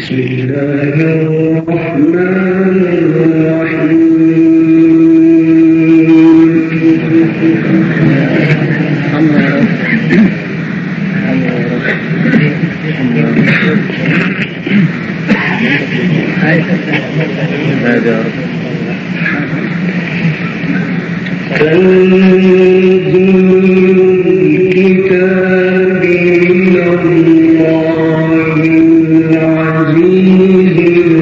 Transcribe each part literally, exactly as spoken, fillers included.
بسم الله الرحمن الرحيم هذا تنزيل الكتاب من الله العزيز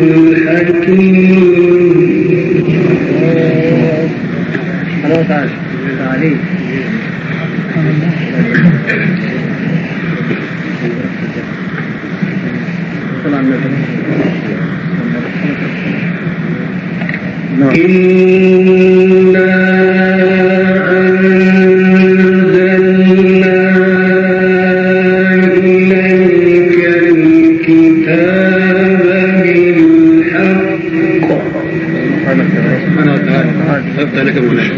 الحكيم. الله تعالى عليك إنا أنزلنا إليك الكتاب بالحق. سبحانه وتعالى أفتح لك مولانا.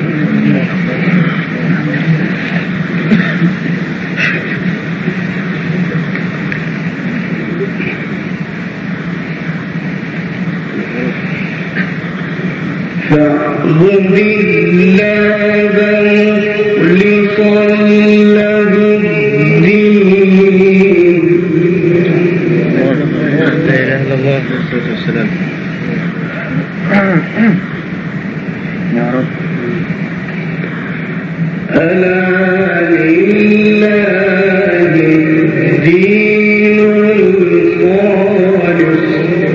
فاعبد الله مخلصا له الدين. لا إله إلا الله والصلاة والسلام. يا رب. ألا لله الدين الخالص.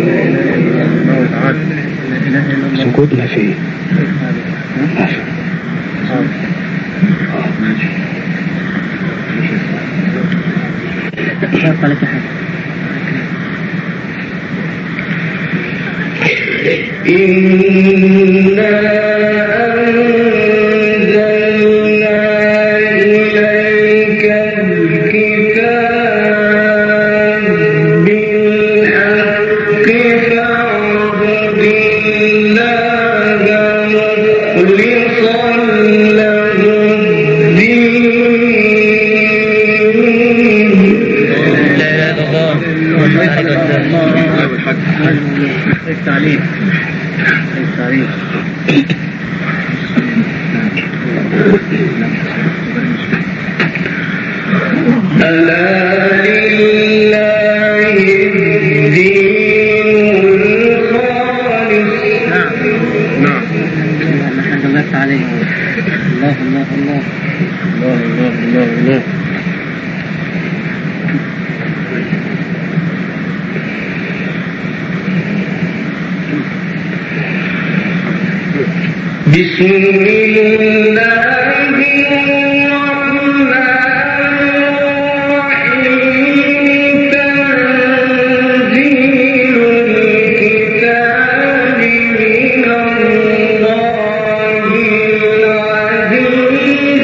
سكوتنا فيه ماشي. شاف لك حاجة. إنا أنزلنا إليك الكتاب بالحق فاعبد الله مخلصا له الدين. لا إله إلا الله والحق. التعليم التعليم ألا لله الدين الخالص. نعم نعم الحمد لله عليه. الله الله الله الله الله الله الله. بسم الله الرحمن الرحيم. تنزيل الكتاب من الله العزيز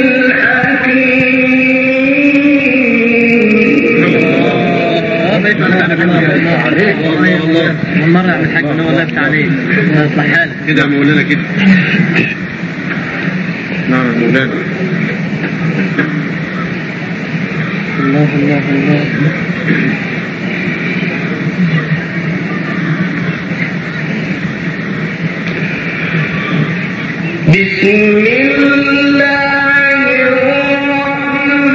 الحكيم. مرة على الحق انه ولا عليه اصلح حالك كده يا مولانا كده. نعم يا مولانا. الله الله الله. بسم الله الرحمن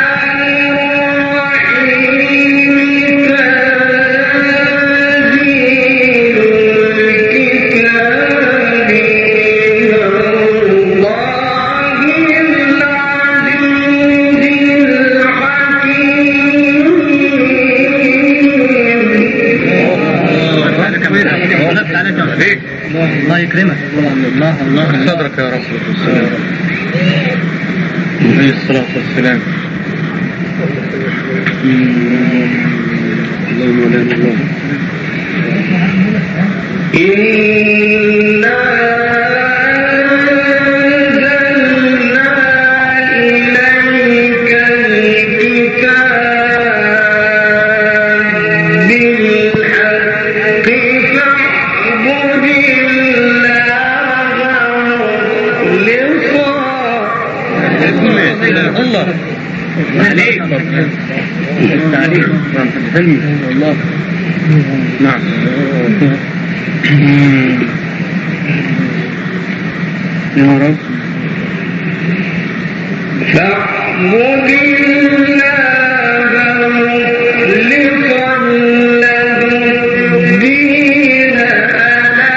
الرحيم. تنزيل الكتاب من الله العزيز الحكيم. الله يكرمك. الله الله صدرك يا رب. عليه الصلاة والسلام. الله مولانا الله. إنا أنزلنا إليك الكتاب بالحق فاعبد الله مخلصا. الله عليك. التعليم. الله نعم. يا رب فاعبد الله مخلصا له الدين ألا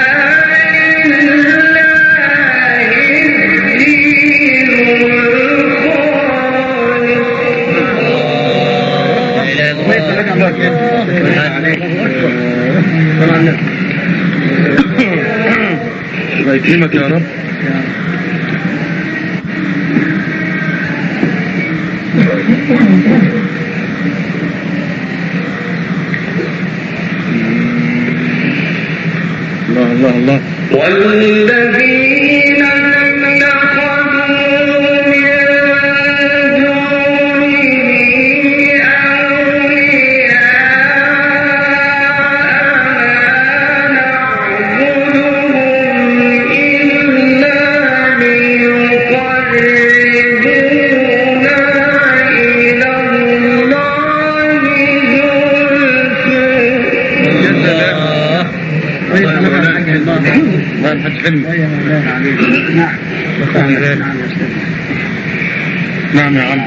لله الدين الله يكرمك يا رب. الله الله الله. والذين اتخذوا من دونه أولياء نعبدهم إلا ليقربونا إلى الله زلفى. ما نحط علم. نعم يا عم.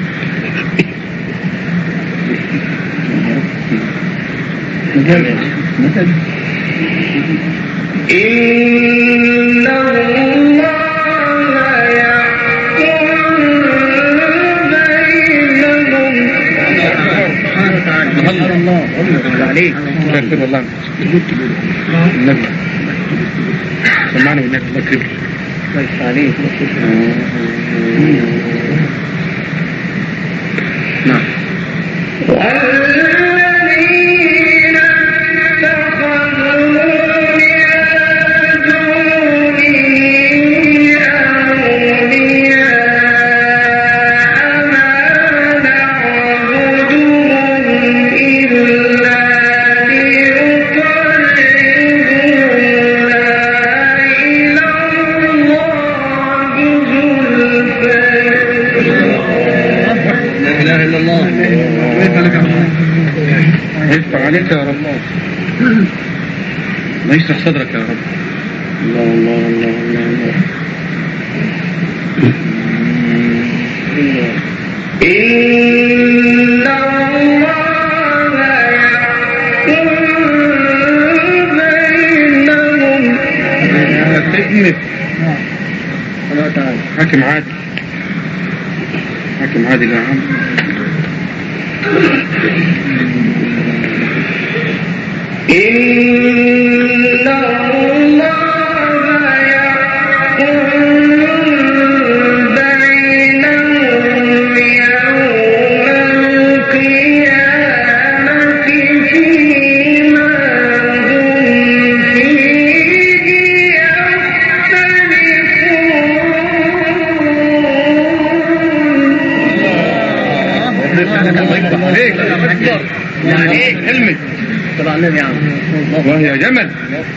إن الله يحكم بينهم. الله عليك كافر والله. النبي سمعنا بالنبي الله يكرمك. كويس عليك. نعم. والذين اتخذوا من دونه أولياء ما نعبدهم إلا ليقربونا إلى الله زلفى. لا إله إلا الله. يفتح عليك يا رب. ما يشرح صدرك يا رب. الله الله الله الله الله. إن الله يحكم بينهم. تأمت الله تعالى. حاكم عادل. حاكم عادل يا عم. إن الله يحكم بينهم يوم القيامة فيما هم فيه يختلفون. يعني ايه كلمة طبعا النبي عم وهي جمل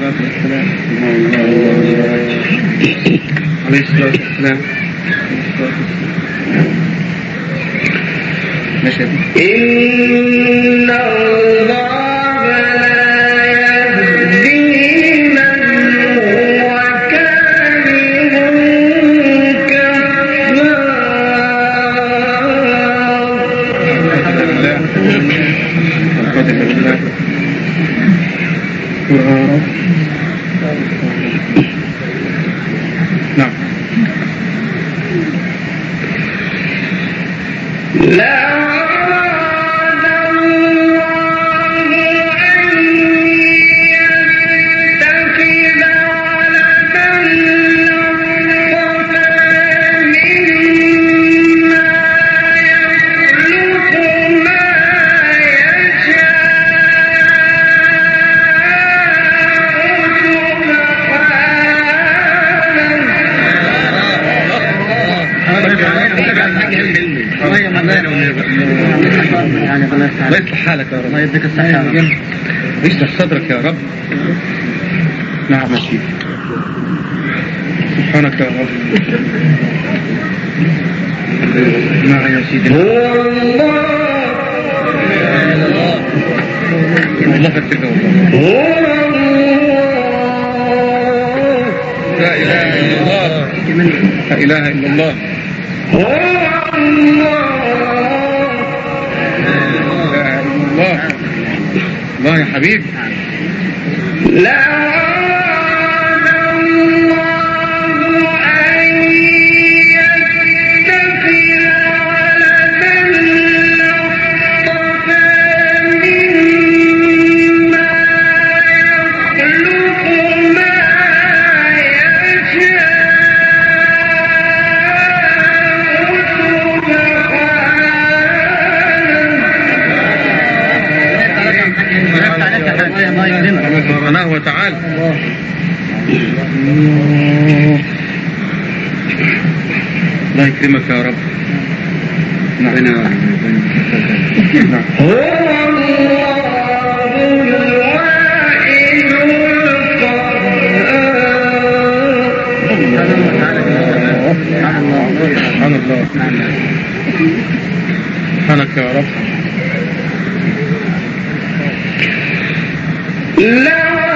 عليه الصلاة والسلام. ماشي. إن الله لا يهدي من هو كاذب نعم. لا أراد الله أن يتخذ ولدا اصطفى مما يخلق ما الله يصلح حالك يا رب. الله يديك الصحة يا رب. يشرح صدرك يا رب. نعم يا سيدي. سبحانك يا رب. نعم يا سيدي. هو الله الله يفتك والله. لا إله إلا الله. لا إله إلا الله. لا إله إلا الله. الله يا حبيبي. لا سبحانه وتعالى. الله يكرمك يا رب. نعم هو الله الواحد سبحان الله. سبحانك يا رب. لا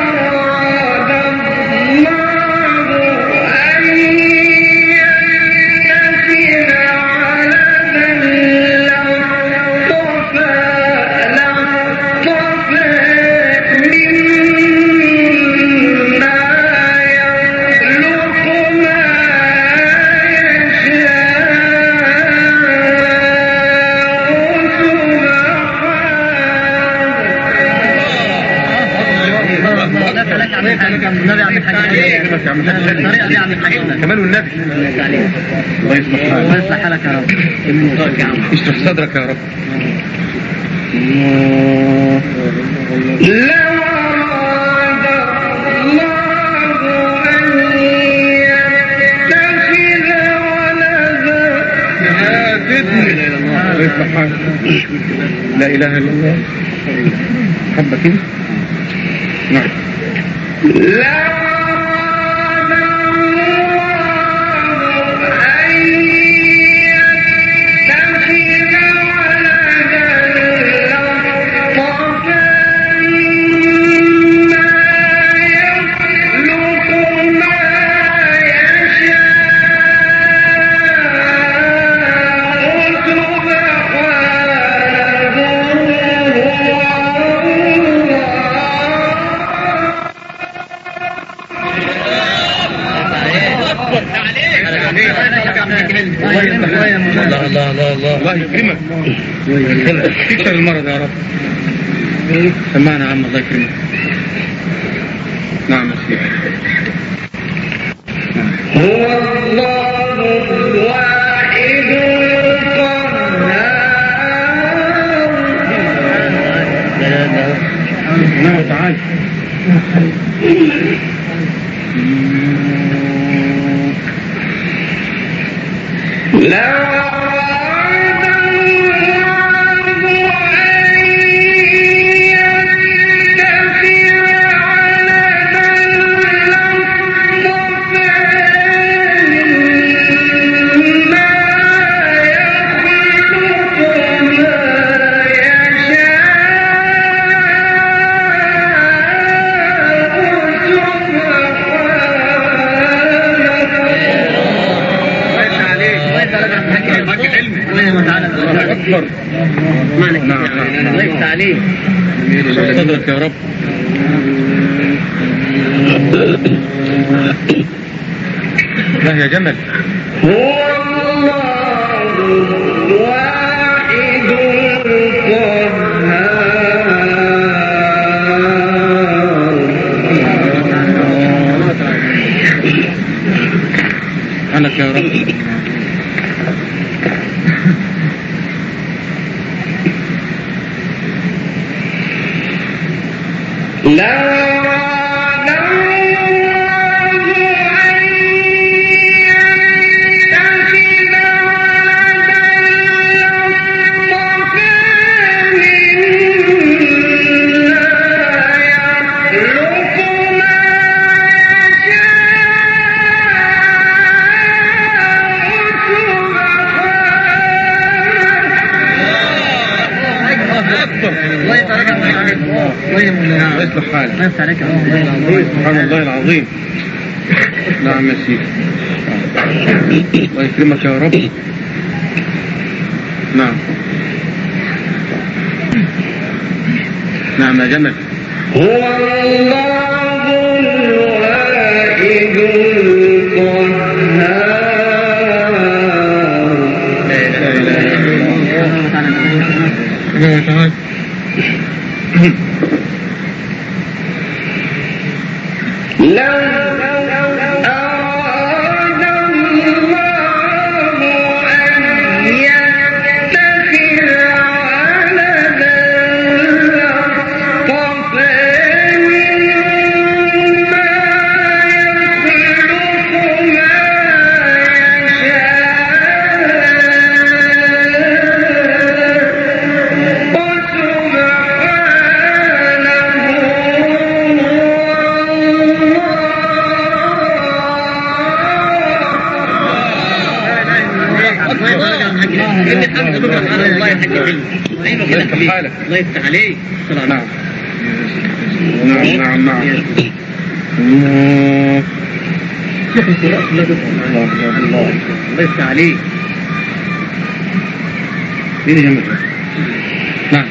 كمان والنبي. الله يصلح حالك. الله يصلح حالك يا رب. اشرح صدرك يا رب. لا أراد الله أن يتخذ ولدا. الله يصلح حالك. لا إله إلا الله. حبة كده. نعم. لا الله الله الله الله يكرمك. تكسر المرض يا رب. سمعنا عم. الله يكرمك. نعم يا سيدي. هو الله الواحد القهار. سبحانه وتعالى. لا أكبر. نعم الله يفتح عليك. صدرك يا رب. لا يا جمل. هو الله الواحد القهار. سبحانك يا رب. لا الله يبارك فيك. الله يمنع. يصلح حالك. الله يفتح عليك. سبحان الله العظيم. نعم يا سيدي. الله يكرمك يا رب. نعم. نعم يا جمل. هو الله الواحد القهار. لو أراد الله أن يتخذ ولدا لاصطفى مما يخلق ما الله يفتح حالك. الله يفتح عليك. نعم نعم نعم نعم. الله يفتح عليك. مين جنبك؟ نعم.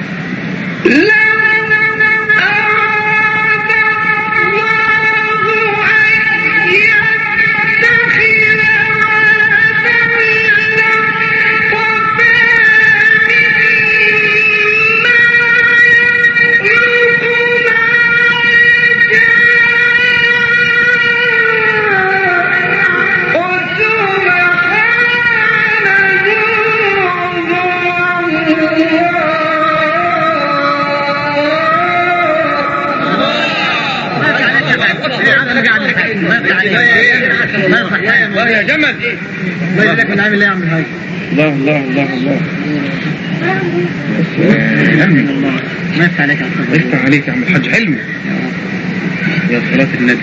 الله يا جمل. الله يجزاك من عامل ايه يا عم الحاج. الله الله الله الله. الله ما يفتح عليك يا عم. يفتح عليك يا عم الحاج حلمي. يا صلاة النبي.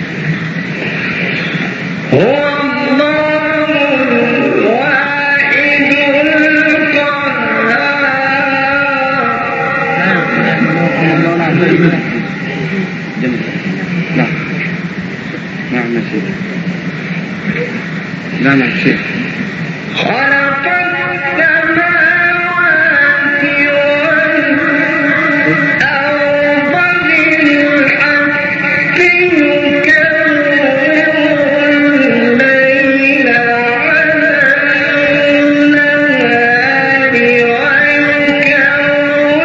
هو الله الواحد القهار. نعم نعم يا سيدي. نعم يا شيخ. خلق السماوات والأرض بالحق يكور الليل على النهار ويكور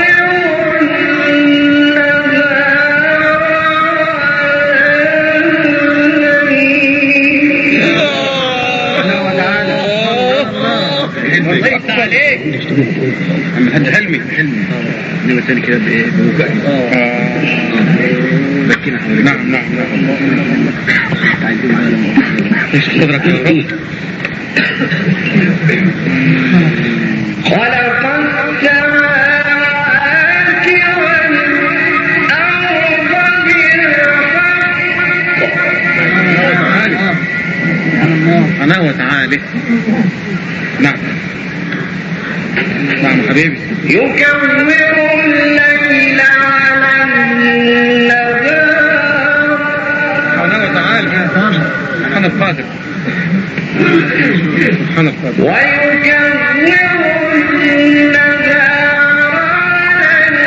الله عليك. عم الحاج حلمي. حلمي انما تاني كده بايه بوجع. بكينا حواليك. نعم نعم نعم. عايزين معانا ايش صدرك يا رب. خلق السماوات والأرض بالحق. أنا وتعالى. نعم نعم حبيبي. يكور الليل على النهار. أنا وتعالى. سبحان القادر. سبحان القادر. ويكور النهار على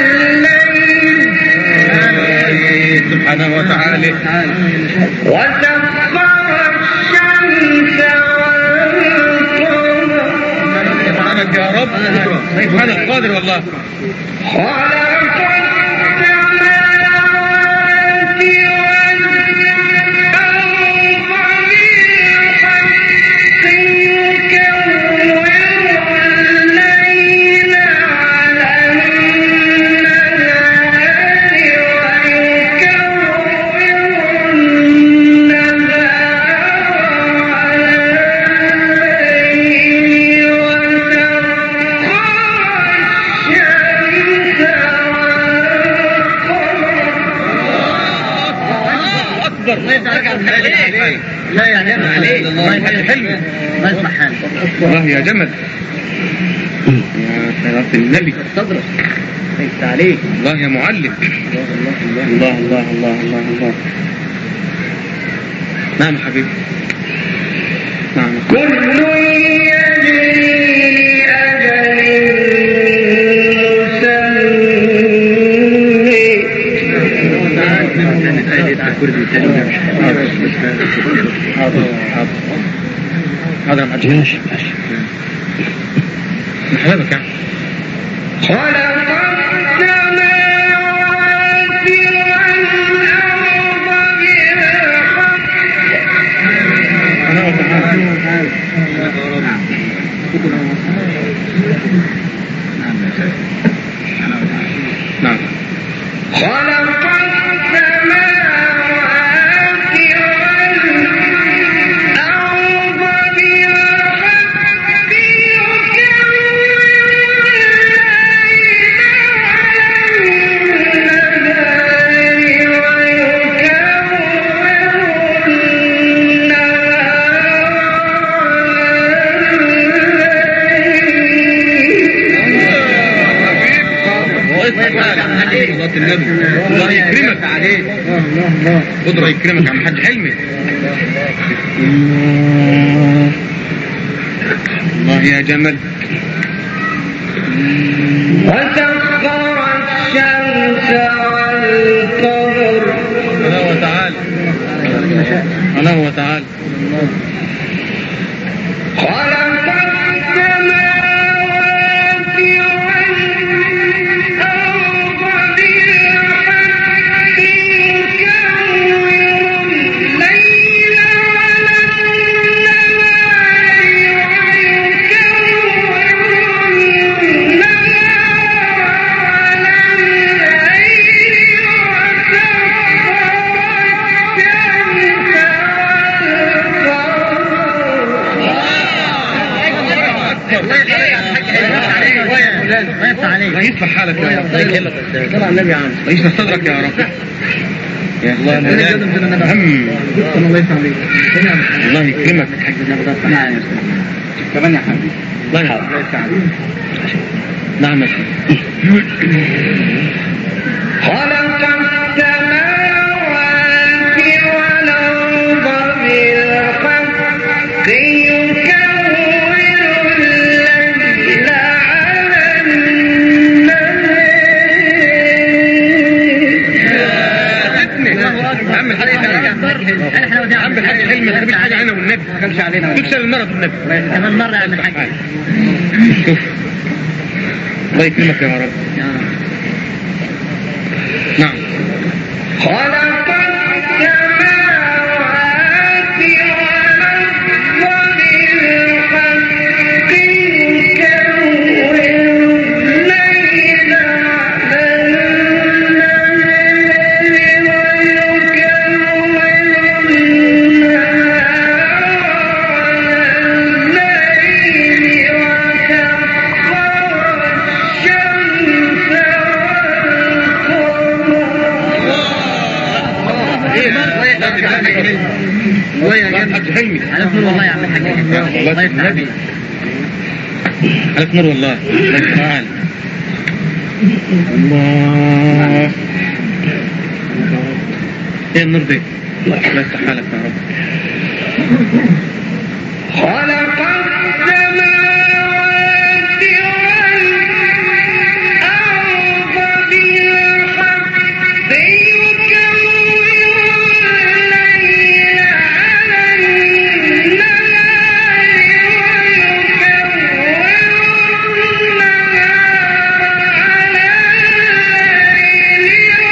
الليل. سبحانه وتعالى. وسخر الشمس والقمر. سبحانك يا رب. سبحان القادر والله. خلق السماوات والأرض بالحق يكور الليل على النهار ويكور النهار على الليل الله يفتح عليك. لا يعني انا عليك. الله يفتح حلمي. الله يصلح حالك. الله يا جمل. يا صلاة النبي. صدرك. ليس عليك. الله يا معلم. الله الله الله الله الله. نعم يا حبيبي. نعم. كل يجري أجل هذا ما أجل ماشي ماشي محببك يعني. خلق السماوات والأرض بالحق. أنا وتعالى. نعم. خلق السماوات والأرض بالحق يكور الله يكرمك عليك. قدرة يكرمك عم حاج حلمي. الله يا جمل. وسخر الشمس والقمر. أنا وتعالى. أنا وتعالى. خلق السماوات والأرض بالحق يكور الليل على النهار ويكور النهار على الليل الله يصلح حالك يا رب. طلع النبي عام يشرح صدرك يا رب. يا الله يا مولانا. هم الله يسلمك. الله يكرمك. كمان يا حبيبي. الله يسعدك. نعم يا سيدي. خلق السماوات والأرض بالحق يكور الليل على النهار. عم الحاج عم الحاج حلمي ما تبيش حاجة عنه والنبي. ما كانش علينا. تكسر المرض والنبي. كمان مرة يا عم الحاج. شوف. الله يكرمك يا رب. نعم. خلق السماوات والأرض بالحق يكور الليل على النهار ويكور النهار على الليل وسخر الشمس حاج حلمي. على نور والله يا عم الحاج. الله يسعدك. على نور والله. الله تعالى. الله. ايه النور دي؟ الله يفتح حالك يا رب. خلق السماوات والأرض بالحق يكور الليل على النهار ويكور النهار على الليل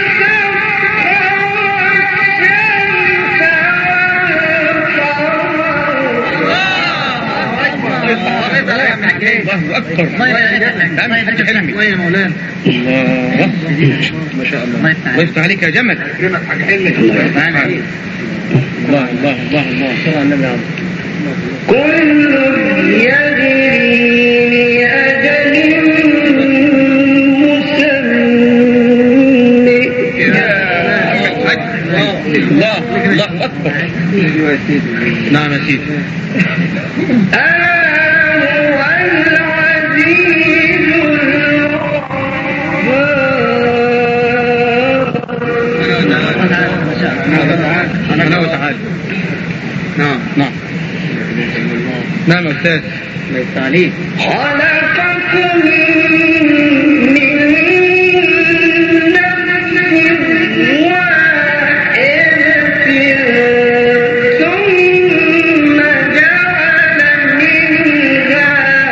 الله أكبر. الله يسعدك. حلمي. الله يا مولانا. الله ما شاء الله. الله يفتح الله يفتح عليك يا جمل. يكرمك حاج حلمي. الله يفتح عليك. الله الله الله الله. صلى النبي عليه. كل يجري لأجل مسمى. الله الله أكبر. نعم يا سيدي. ألا هو العزيز الغفور. نعم يا أستاذ. الله يفتح عليك. خلقكم من نفس واحدة ثم جعل منها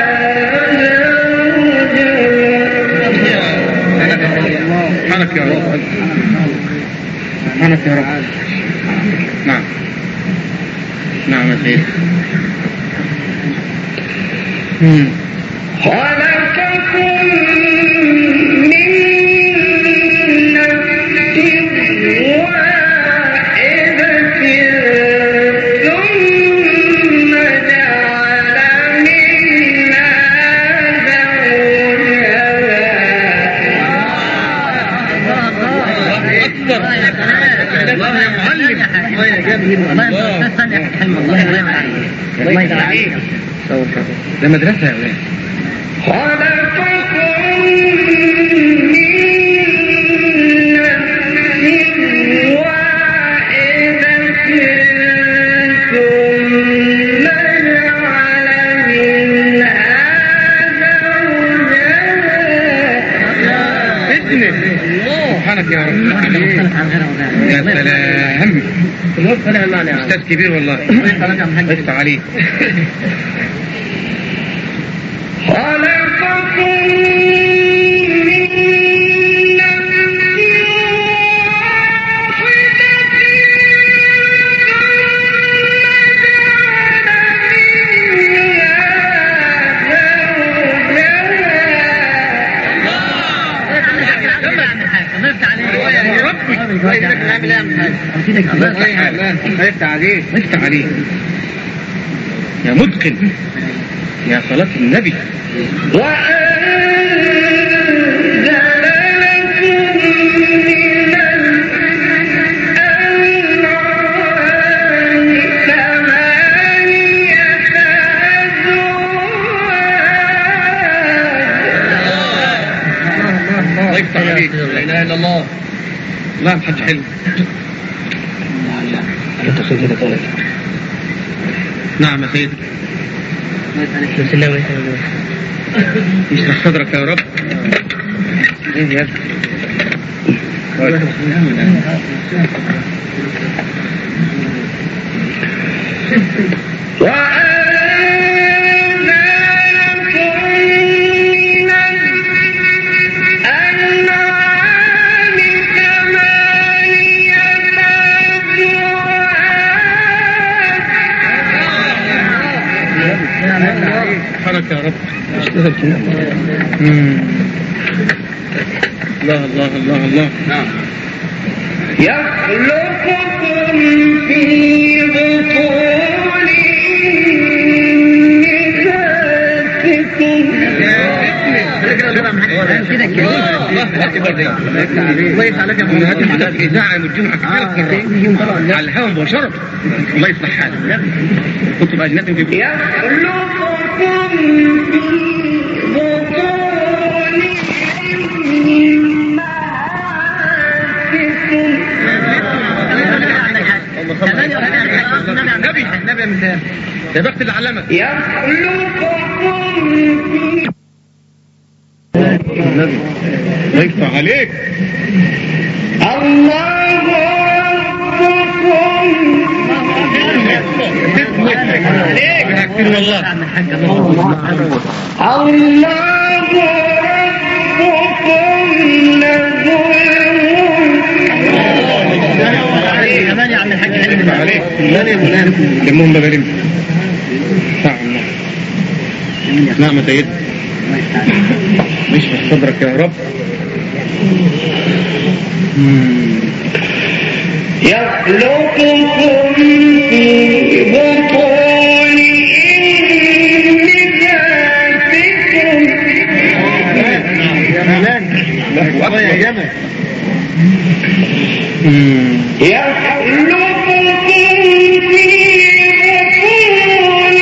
زوجها. سبحانك يا رب. سبحانك يا رب. نعم نعم يا سيدي. خلقكم من نفس واحدة ثم جعل منها الله يا معلم. الله يا جميل. الله يا أستاذ يا حلم. الله الله يفتح عليك. ده مدرسة يا ولاد. خلقكم من نفس واحدة ثم جعل منها زوجها. ابنك. سبحانك يا رب. يا سلام. أستاذ كبير والله. افتح عليك. خلقكم من نفس واحدة افتح عليك. افتح عليك يا متقن يا صلاة النبي. وأنزل لكم من الأنعام ثمانية أزواج. الله يفتح عليك. لا إله إلا الله. لا محدش حلو. نعم يا سيدي. يشرح صدرك يا رب. ايه يا سبحانك يا رب. اشتغل كده. الله الله الله الله. نعم. يخلقكم في بطون أمهاتكم. كده كده. الله يفتح عليك يا محمد. في إذاعة يوم الجمعة كثيرة مرات على الهواء مباشرة. الله يصلح حالك. كنت بأجنبي في يخلقكم في بطون أمهاتكم. نبي نبي يا مثال. يا بخت اللي علمك. يخلقكم في النبي. الله يفتح عليك. الله ربكم. كثير والله. الله ربكم له كمان يا عم الحاج حلم عليك. لمهم بغريم. نعم يا سيد. اشرح صدرك يا رب. يخلقكم في بطون أمهاتكم. الله يا جمال. يخلقكم في بطون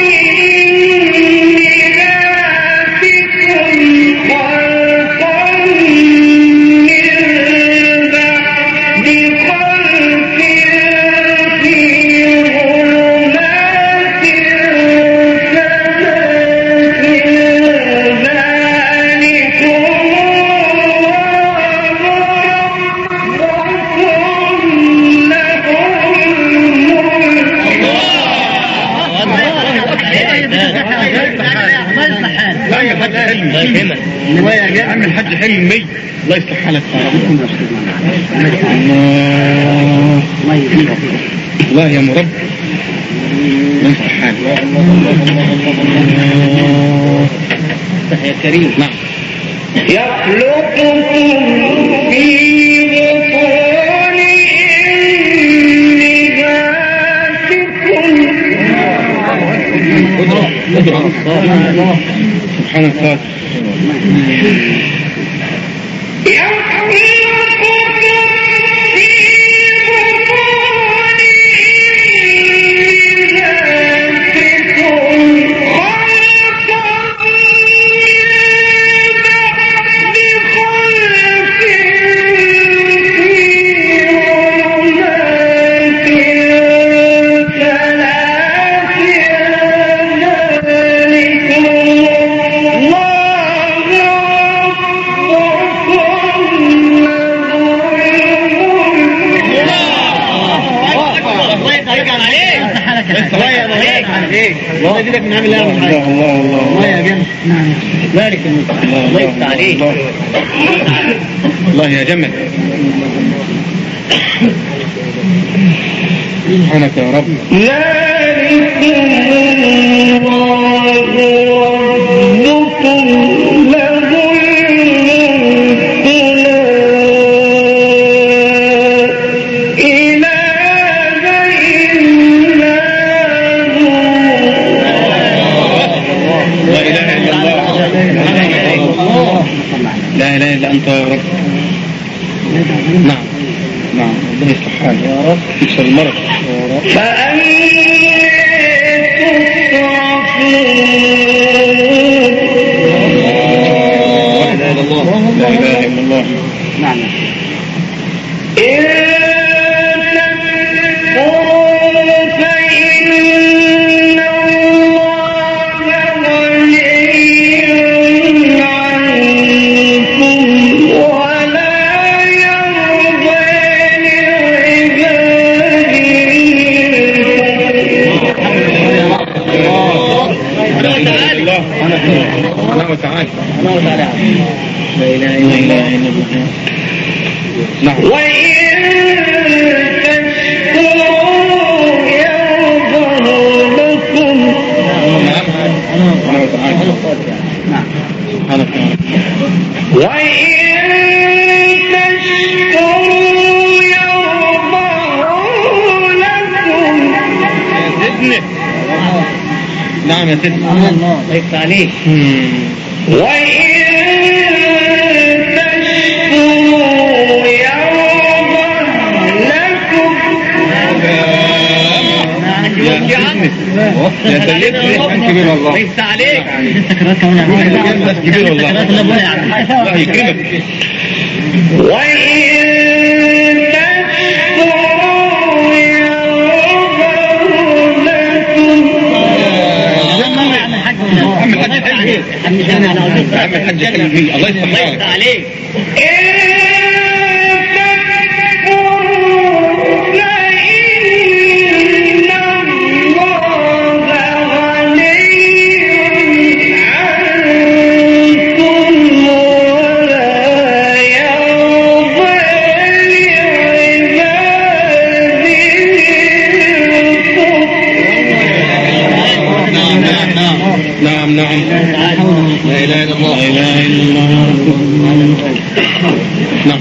أمهاتكم خلقا من بعد خلق في ظلمات ثلاث. يا عم الحاج حلمي الله يصلح حالك. الله يا مرب الله يصلح حالك يا كريم. نعم. يخلقكم في بطون أمهاتكم سبحان الله. الله يزيدك من عمل الله. الله الله الله يا جمل. نعم. بارك الله يفتح عليك. الله يا جمل. سبحانك يا رب. لا إله إلا أنت يا رب. نعم نعم ربنا يصلح حالك يا رب. يكسر المرض يا رب. فأنت تصرفون. لا إله إلا الله. نعم. الله وتعالى. الله تعالى. لا إله إلا الله. نعم. وإن تشكروا يرضه لكم. نعم. الله وتعالى. نعم. سبحانك يا رب. وإن تشكروا يرضه لكم. نعم يا سيدنا. الله يفتح عليك. وإن تشكروا يرضه لكم. يا سيدنا كان كبير والله. يفتح عليك. بس كبير والله. الله يكرمك. وإن تشكروا يرضه لكم. عم الحاج حلمي. عم الحاج حلمي الله يصلح حالك. عليك. نعم نعم. لا إله إلا الله. لا إله إلا الله. نعم.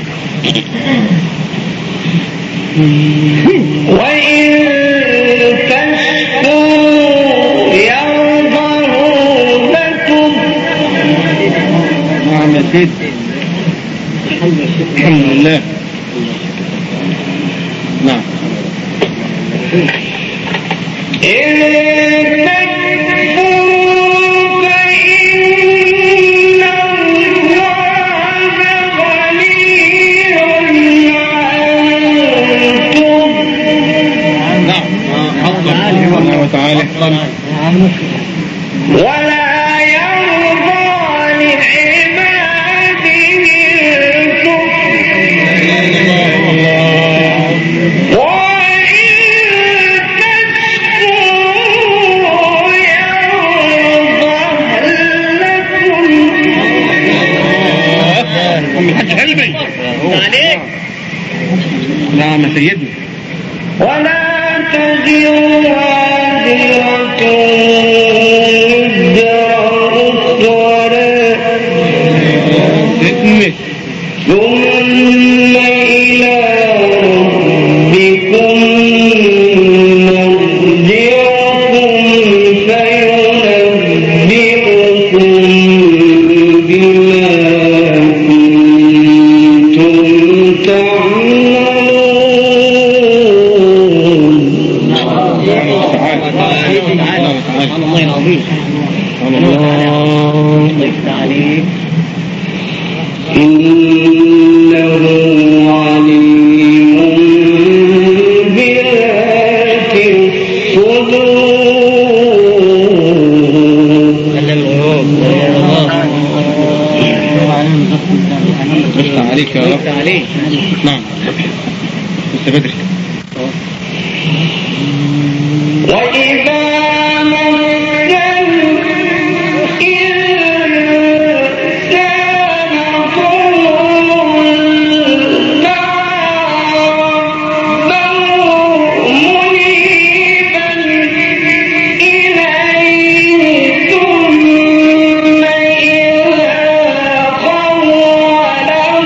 وإن تشكروا يرضه لكم. نعم يا سيدي. الحمد لله. نعم. وتعالى. ولا يرضى لعباده الكفر. وإن تشكروا أم الحج حلمي عليك. نعم يا سيدنا. ولا تزر وازرة وزر أخرى ستمت ثم إلى ربكم مرجعكم فينبئكم بما كنتم تعملون. الله العظيم. الله يفتح عليك. إنه عليم بذات الصدور. يفتح عليك يا رب. يفتح عليك. نعم لسه بدري. وإذا مس الإنسان ضر دعا ربه منيبا إليه ثم إذا خوله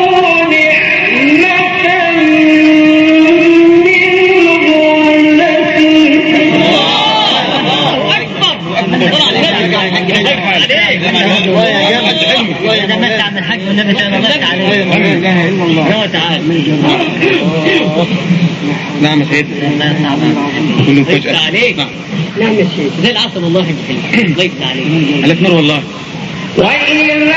تمتع من الحج والنبي تمتع عليه. لا اله الا الله. تعالى. نعم يا سيدنا. كله مفاجأة. عليك. نعم. نعم يا شيخ. زي العسل والله في الحلم. الله يفتح عليك. عليك نور والله. وإذا مس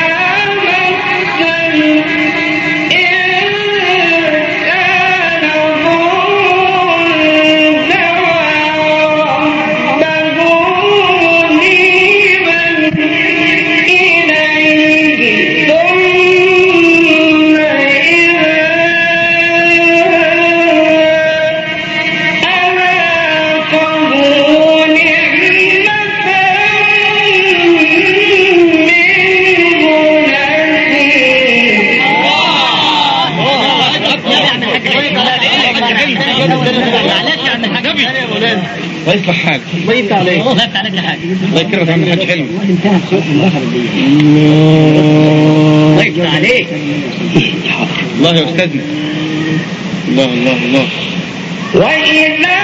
ويصلح حالك. الله يفتح عليك. الله يفتح عليك حاجة. الله يكرمك يا عم الحاج حلمي. انتهى صوت الآخر دي. الله يفتح عليك. الله يا أستاذنا. الله الله الله. وإذا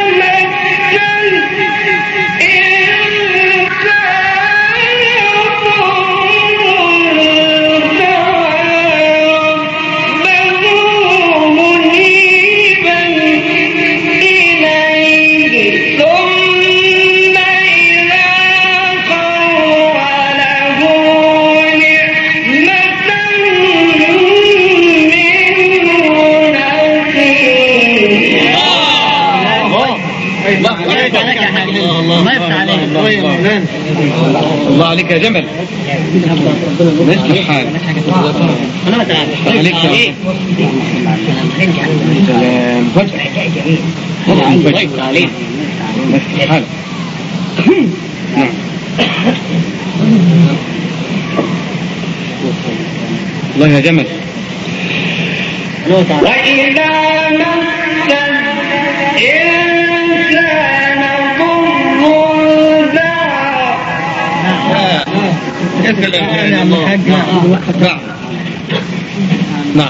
الله عليك يا جمل. نصلح حالك. أنا تعالى. عليك يا سلام. فجأة. الله يفتح عليك. نصلح حالك. نعم. الله يا جمل. وإذا مس الإنسان ضر دعا يا سلام يا الله. نعم. نعم.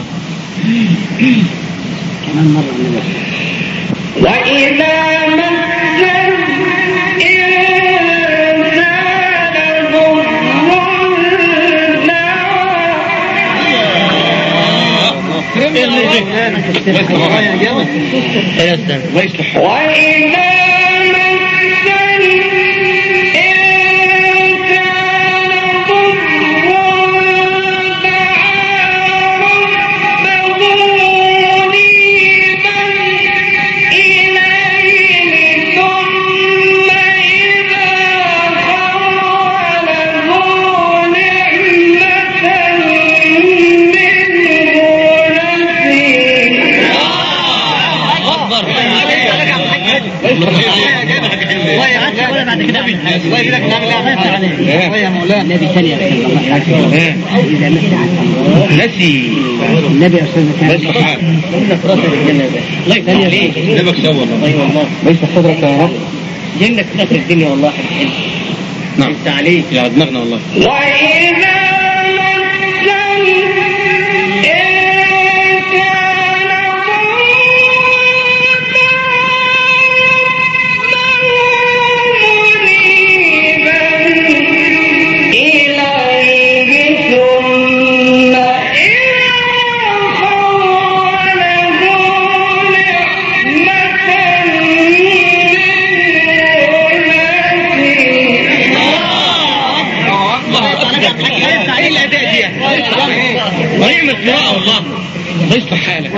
كمان مرة من وإذا مس الإنسان ضر الله يصلح. وإذا بعد كده الله يجزاك نعمل ايه يا مولانا النبي ثانيه اذا نسي النبي يا استاذ كان ليس حال قلنا في راس الجنه الله يفتح عليك نبك سوى والله اي والله ليس صدرك يا رب جنك في الدنيا والله حلو نعم يفتح عليك يا دماغنا والله وإذا ونعم القراءة والله الله يصلح حالك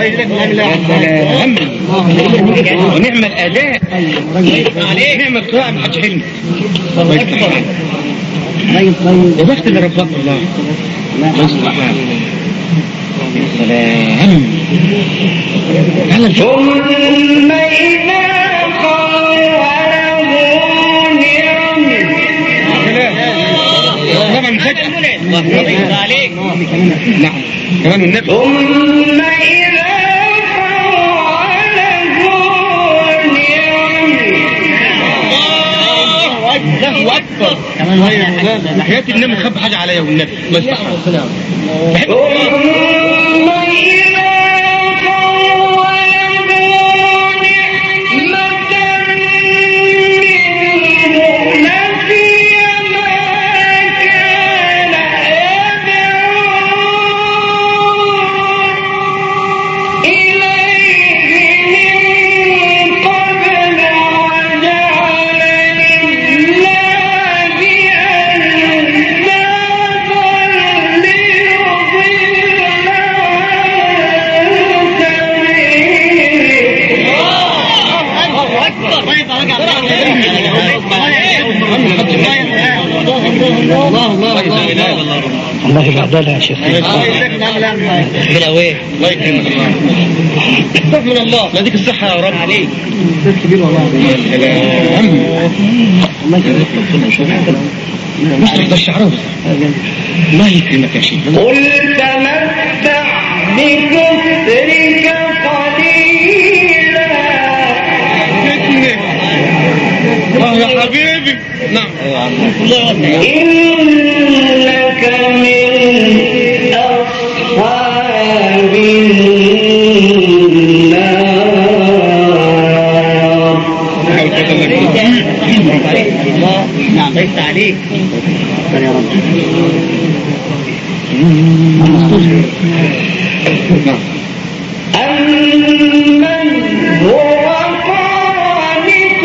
ونعم الأداء نعم القراءة ما حدش حلم الله يصلح حالك يا بخت اللي ربك الله الله يصلح حالك سلام ثم إذا خوله طبعا فجأة الله عليك نعم كمان النبي ثم إذا خوله الله أكبر حياة النبي خب حاجة عليا والنبي الله يصلح حالك بحب الله يبعدها يا شيخ بلا وين الله يكرمك الله من الله لا ديك الصحة يا رب عليك كبير والله الله يكرمك مش تحضر الشعر الله يكرمك يا شيخ قل تمتع بكفرك قليلا اه يا حبيبي نعم إنك من أصحاب النار نعم ليس عليك يا رب أمن هو قانت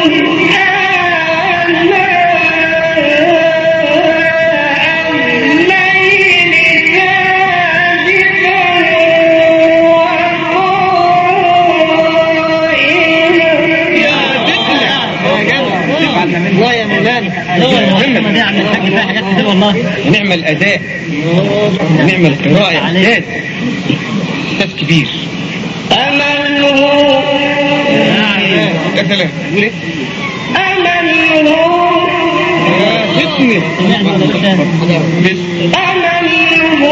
نعم الأداء نعم القراءة إعداد أستاذ كبير أمن هو يا سلام قول إيه أمن هو فتنة أمن هو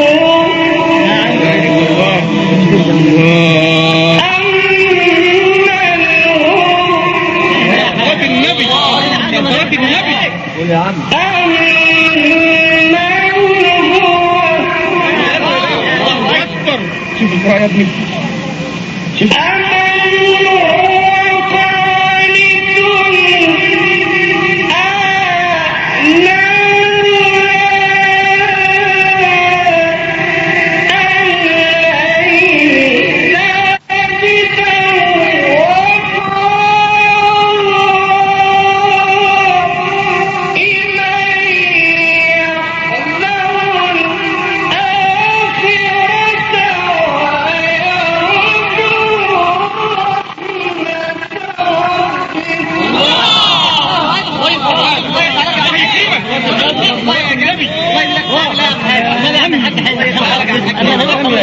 صلاة النبي صلاة النبي قول يا عم شوف القراءة يا ابني شوف إليه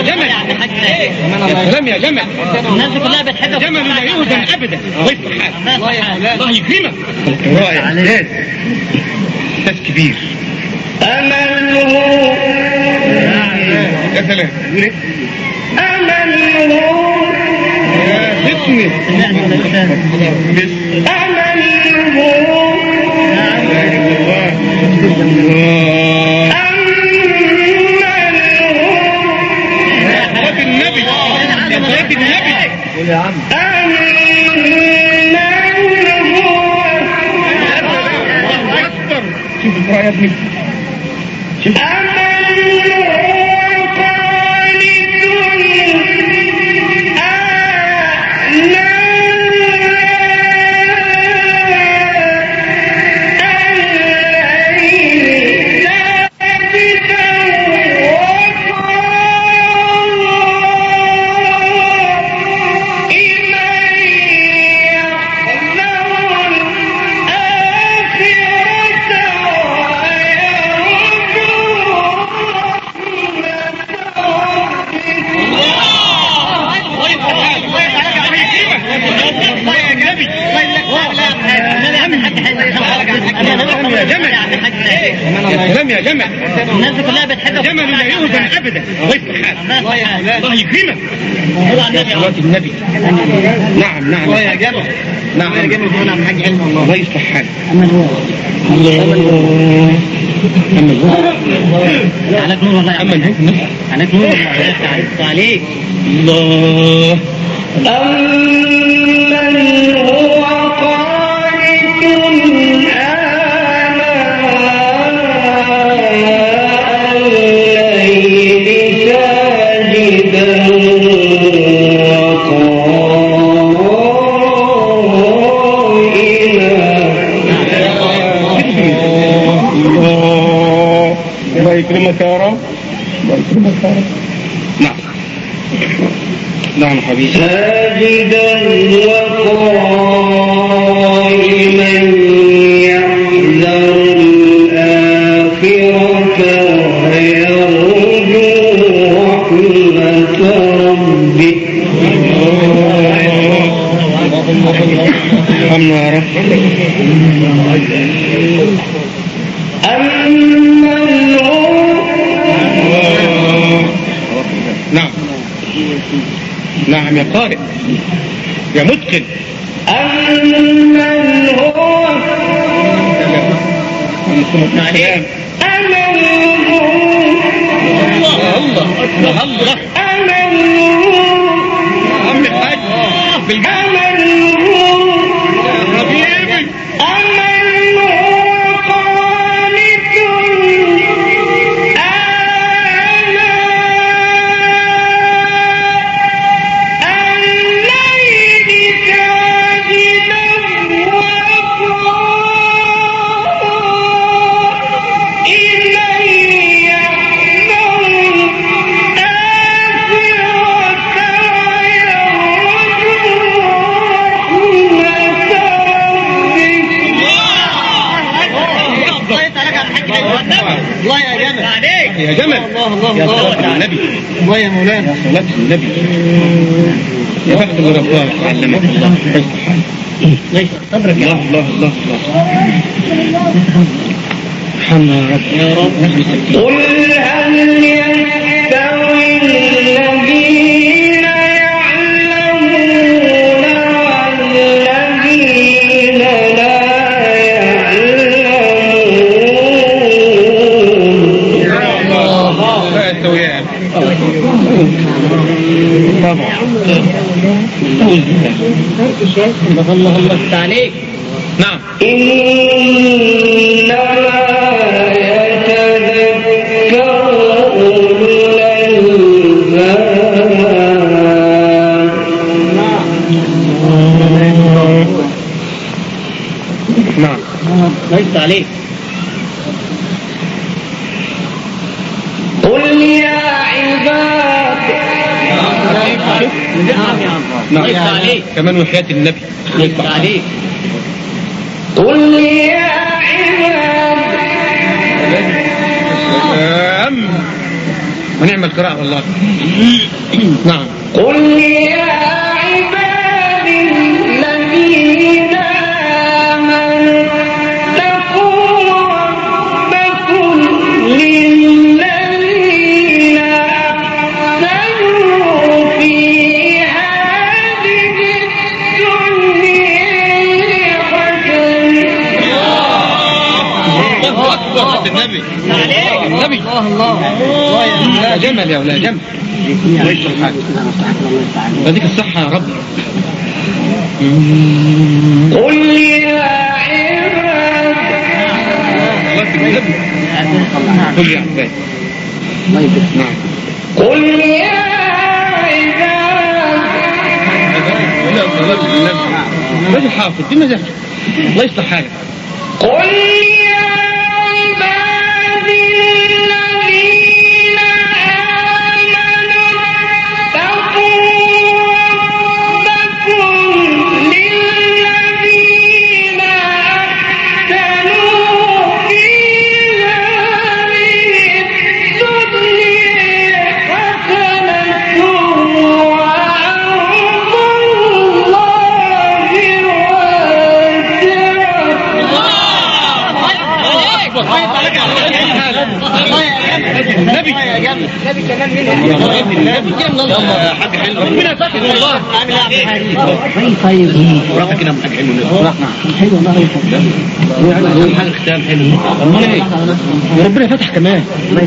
جمل يا سلام يا جمل الناس كلها بتحبك جمل لا يهزم ابدا الله يصلح حالك الله يكرمك رائع استاذ استاذ كبير أمله يا سلام أمله باسمي صلاة النبي يا صلاة النبي قول يا عم أكبر شوف القراءة يا ابني شوف يا جمل الناس كلها بتحبك جمل لا يهزم ابدا الله يصلح حالك الله يكرمك صلاة النبي نعم نعم يا جمل نعم يا جمل هنا عم حاج علم الله الله يصلح حالك عليك نور والله اما الهيك عليك نور والله عليك الله أمن هو قانت آناء الليل ساجدا الله يكرمك يا رب الله يكرمك يا رب نعم نعم حبيبي ساجدا وقائما يحذر الآخرة ويرجو رحمة ربه ارحمنا يا رب أمن هو نعم نعم يا قارئ يا متقن أمن هو عليك أمن هو الله الله الله أمن عم الحاج بالجنة أمن يا حبيبي أمن هو قانت آناء الليل ساجدا وقائما يحذر الله يا جمل عليك يا جمل الله الله يا الله صلاة النبي الله يا مولانا يا صلاة النبي يا بخت اللي رباه علمك الله يصلح حالك ليس صبرك يا الله رب الله الله الله ارحمنا يا رب يا رب قل هل يستوي الذين يعلمون والذين لا يعلمون لا يستويان طبعا الله الله عليك نعم إنما يتذكر أولو الألباب نعم ليس عليك قل يا عباد نعم يا الله نعم ليس عليك كمان وحياة النبي ليس عليك قل يا عباد سلام ونعم القراءة والله. نعم. قل يا عبادي الذين آمنوا اتقوا ربكم للذين أحسنوا في هذه الدنيا حسنة. الله أكبر. النبي النبي الله الله لا جمل يا ولا جمل. بديك الصحة يا رب. قل يا عباد قل يا عباد. نعم. قل يا عباد بدي حافظ دي مزاج الله يصلح حالك. قل يا عبادي الذين آمنوا اتقوا ربكم للذين أحسنوا في هذه الدنيا حسنة وأرض النبي النبي كمان منها النبي حاج حلو ربنا يفتح والله. طيب ورافق كده حاج حلو حلو والله. حاجه ختام حلو. وربنا فتح كمان.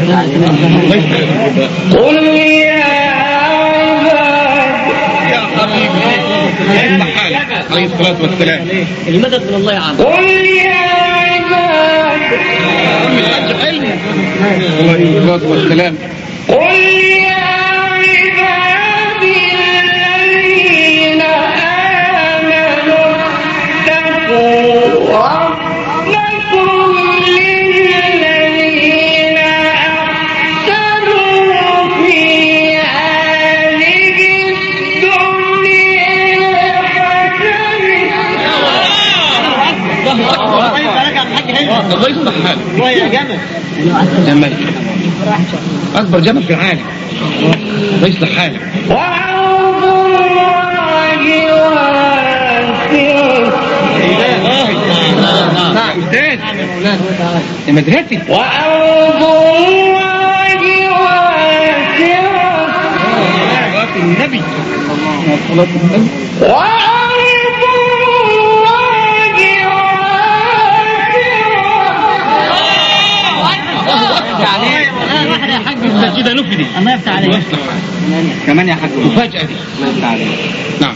قل يا عباد يا حبيبي يفتح حالك عليه الصلاه والسلام. المدد من الله يا عم. قل يا عباد حاج حلو عليه الصلاه والسلام. قل يا عبادي الذين آمنوا اتقوا ربكم للذين أحسنوا في هذه الدنيا حسنة. الله يصلح حالك. يا جمل جمل اكبر جمل في العالم. الله يصلح حالك. وأرض الله واسعة. استاذ يا مدرستي. وأرض الله واسعة. النبي وأرض الله واحد يا حاج كده نفدي. الله يفتح عليك. كمان يا حاج مفاجأة دي. الله يفتح عليك. نعم.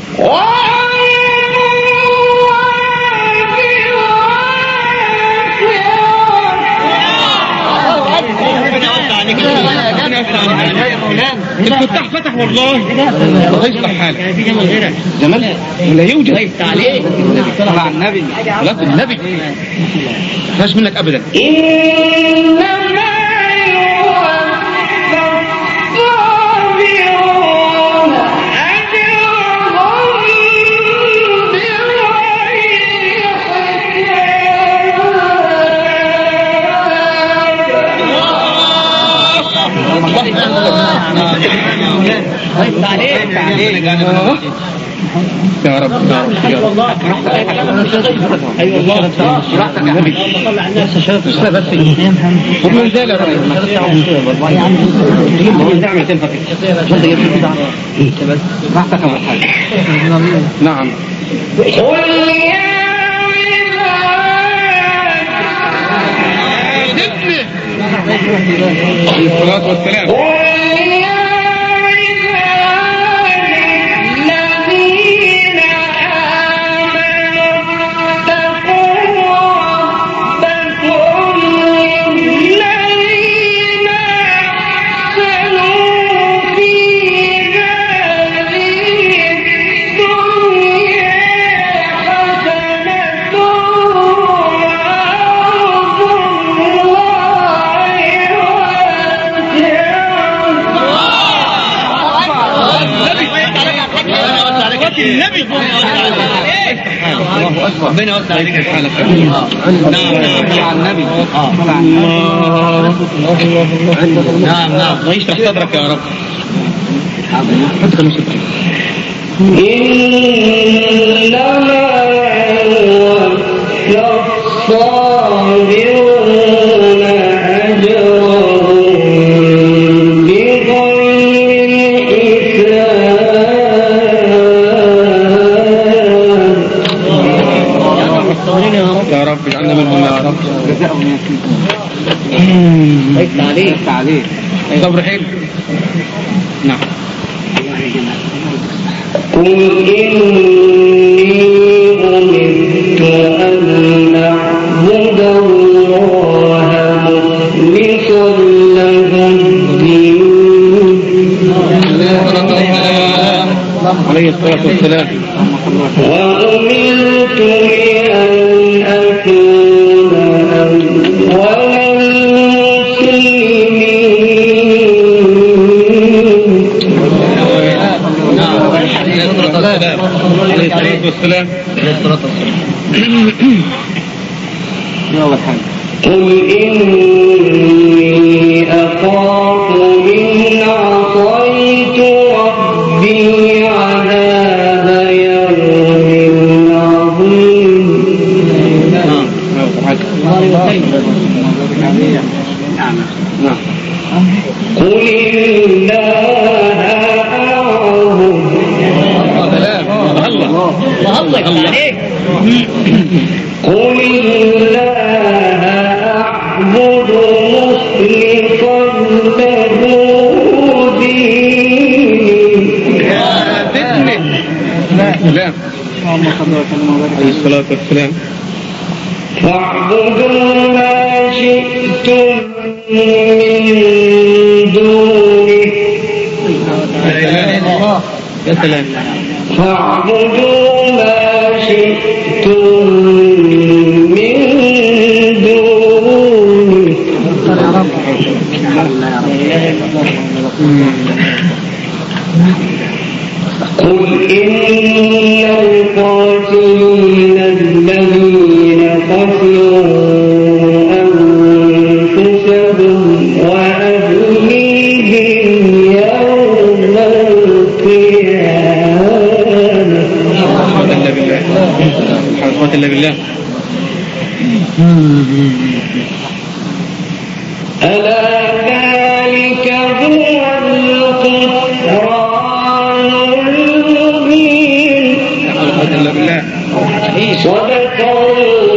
الفتاح فتح والله. الله يصلح حالك. في جمل غيرك. جمال ولا يوجد. الله يفتح عليك. صلى على النبي. صلاة النبي مفيهاش منك ابدا. إنما الصابرون أجرهم بغير يا رب يا رب. ايوه والله راحتك يا نبي. مش لا بس هم رجال يا رب. نعمل تنفع راحتك يا حاج. نعم. قل يا عليه الصلاة والسلام. قل يا عبادي الذين آمنوا اتقوا ربكم للذين أحسنوا في هذه الدنيا حسنة وأرض الله النبي يفتح حالك. الله اكبر. ربنا يوسع عليك حالك. نعم نعم على النبي. اه نعم نعم الله يشرح صدرك يا رب. ادخل وسط. إنما الصابرون أجرهم بغير حساب. يا رب اجعلنا منهم يا رب. جزاهم ليس عليك ليس عليك. صبر حلو. نعم. قل إني أمرت أن أعبد الله مخلصا له الدين عليه الصلاة والسلام. وأمرت لأن أكون أول عليه الصلاة والسلام. عليه الصلاة والسلام. قل إني أخاف إن عصيت ربي عذاب يوم عظيم. قل الله أعبد. الله عليك. قل الله أعبد مخلصا له ديني. لا عليه الصلاة والسلام. فاعبدوا ما شئتم من دونه. يا سلام. فاعبدوا ما شئتم من دونه. قل إن القاتلين الذين خسروا أنفسهم وأهليهم يوم القيامة. حرمات الله بالله. ألا ذلك هو الخسران المبين. حرمات الله بالله. صدق الله